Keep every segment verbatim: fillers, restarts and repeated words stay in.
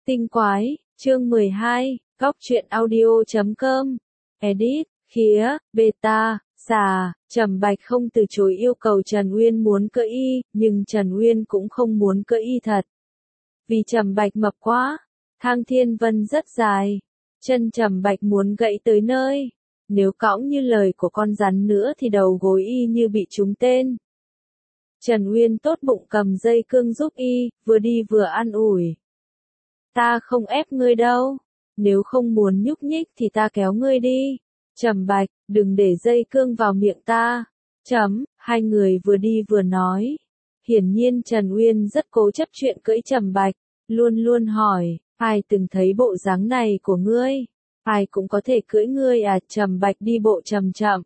Tinh quái, chương mười hai, góc truyện audio chấm com, edit, khía, beta, xà, Trầm Bạch không từ chối yêu cầu Trần Uyên muốn cỡ y, nhưng Trần Uyên cũng không muốn cỡ y thật. Vì Trầm Bạch mập quá, thang thiên vân rất dài, chân Trầm Bạch muốn gãy tới nơi, nếu cõng như lời của con rắn nữa thì đầu gối y như bị trúng tên. Trần Uyên tốt bụng cầm dây cương giúp y, vừa đi vừa an ủi. Ta không ép ngươi đâu, nếu không muốn nhúc nhích thì ta kéo ngươi đi. Trầm Bạch, đừng để dây cương vào miệng ta. Chấm, hai người vừa đi vừa nói. Hiển nhiên Trần Uyên rất cố chấp chuyện cưỡi Trầm Bạch, luôn luôn hỏi, ai từng thấy bộ dáng này của ngươi? Ai cũng có thể cưỡi ngươi à? Trầm Bạch đi bộ chậm chậm,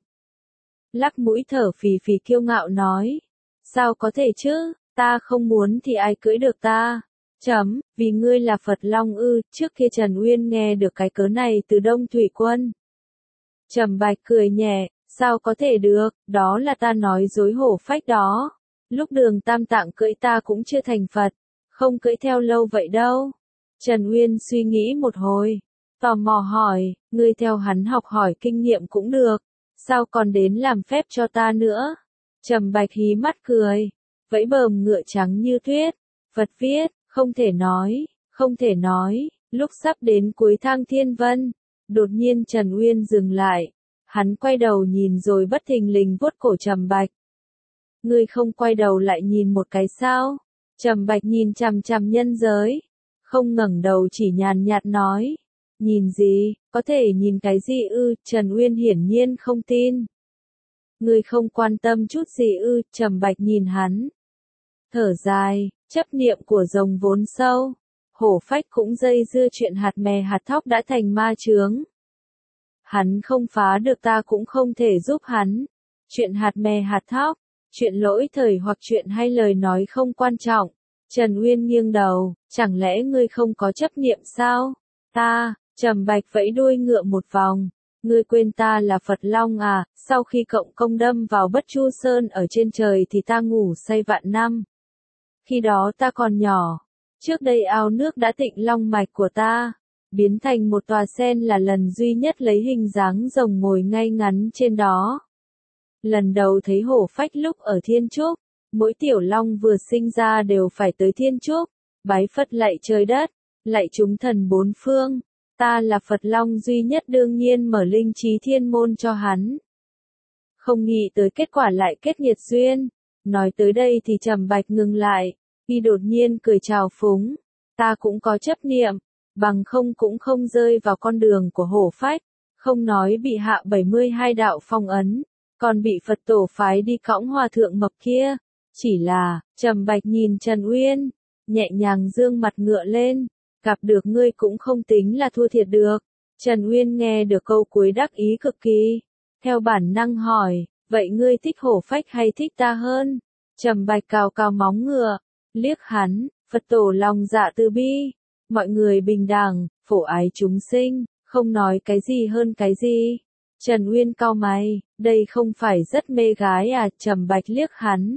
lắc mũi thở phì phì kiêu ngạo nói. Sao có thể chứ, ta không muốn thì ai cưỡi được ta? Chấm, vì ngươi là Phật Long ư? Trước kia Trần Uyên nghe được cái cớ này từ Đông Thủy Quân. Trầm Bạch cười nhẹ, sao có thể được, đó là ta nói dối hổ phách đó. Lúc Đường Tam Tạng cưỡi ta cũng chưa thành Phật, không cưỡi theo lâu vậy đâu. Trần Uyên suy nghĩ một hồi, tò mò hỏi, ngươi theo hắn học hỏi kinh nghiệm cũng được, sao còn đến làm phép cho ta nữa? Trầm Bạch hí mắt cười, vẫy bờm ngựa trắng như tuyết. Phật viết, không thể nói, không thể nói. Lúc sắp đến cuối thang thiên vân, đột nhiên Trần Uyên dừng lại. Hắn quay đầu nhìn rồi bất thình lình vuốt cổ Trầm Bạch. Ngươi không quay đầu lại nhìn một cái sao? Trầm Bạch nhìn chằm chằm nhân giới, không ngẩng đầu chỉ nhàn nhạt nói. Nhìn gì, có thể nhìn cái gì ư? Trần Uyên hiển nhiên không tin. Ngươi không quan tâm chút gì ư? Trầm Bạch nhìn hắn, thở dài, chấp niệm của rồng vốn sâu, hổ phách cũng dây dưa chuyện hạt mè hạt thóc đã thành ma chướng. Hắn không phá được ta cũng không thể giúp hắn. Chuyện hạt mè hạt thóc, chuyện lỗi thời hoặc chuyện hay lời nói không quan trọng. Trần Uyên nghiêng đầu, chẳng lẽ ngươi không có chấp niệm sao? Ta, Trầm Bạch vẫy đuôi ngựa một vòng. Ngươi quên ta là Phật Long à? Sau khi cộng công đâm vào Bất Chu Sơn ở trên trời thì ta ngủ say vạn năm. Khi đó ta còn nhỏ, trước đây ao nước đã tịnh long mạch của ta, biến thành một tòa sen là lần duy nhất lấy hình dáng rồng ngồi ngay ngắn trên đó. Lần đầu thấy hổ phách lúc ở Thiên Trúc, mỗi tiểu long vừa sinh ra đều phải tới Thiên Trúc, bái Phật lạy trời đất, lạy chúng thần bốn phương. Ta là Phật Long duy nhất đương nhiên mở linh trí thiên môn cho hắn. Không nghĩ tới kết quả lại kết nghiệt duyên. Nói tới đây thì Trầm Bạch ngừng lại, y đột nhiên cười trào phúng. Ta cũng có chấp niệm, bằng không cũng không rơi vào con đường của hổ phách, không nói bị hạ bảy mươi hai đạo phong ấn, còn bị Phật tổ phái đi cõng hòa thượng mập kia. Chỉ là, Trầm Bạch nhìn Trần Uyên, nhẹ nhàng dương mặt ngựa lên, gặp được ngươi cũng không tính là thua thiệt được. Trần Uyên nghe được câu cuối đắc ý cực kỳ, theo bản năng hỏi, vậy ngươi thích hổ phách hay thích ta hơn? Trầm Bạch cào cào móng ngựa, liếc hắn, Phật tổ lòng dạ từ bi, mọi người bình đẳng, phổ ái chúng sinh, không nói cái gì hơn cái gì. Trần Uyên cau mày, đây không phải rất mê gái à? Trầm Bạch liếc hắn,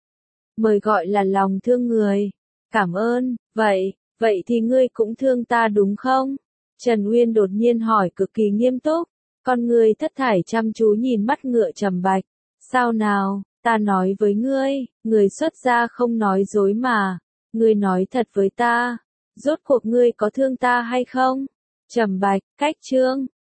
mời gọi là lòng thương người. Cảm ơn, vậy, vậy thì ngươi cũng thương ta đúng không? Trần Uyên đột nhiên hỏi cực kỳ nghiêm túc, con người thất thải chăm chú nhìn mắt ngựa Trầm Bạch. Sao nào, ta nói với ngươi, người xuất gia không nói dối mà, ngươi nói thật với ta, rốt cuộc ngươi có thương ta hay không? Trầm Bạch, cách chương.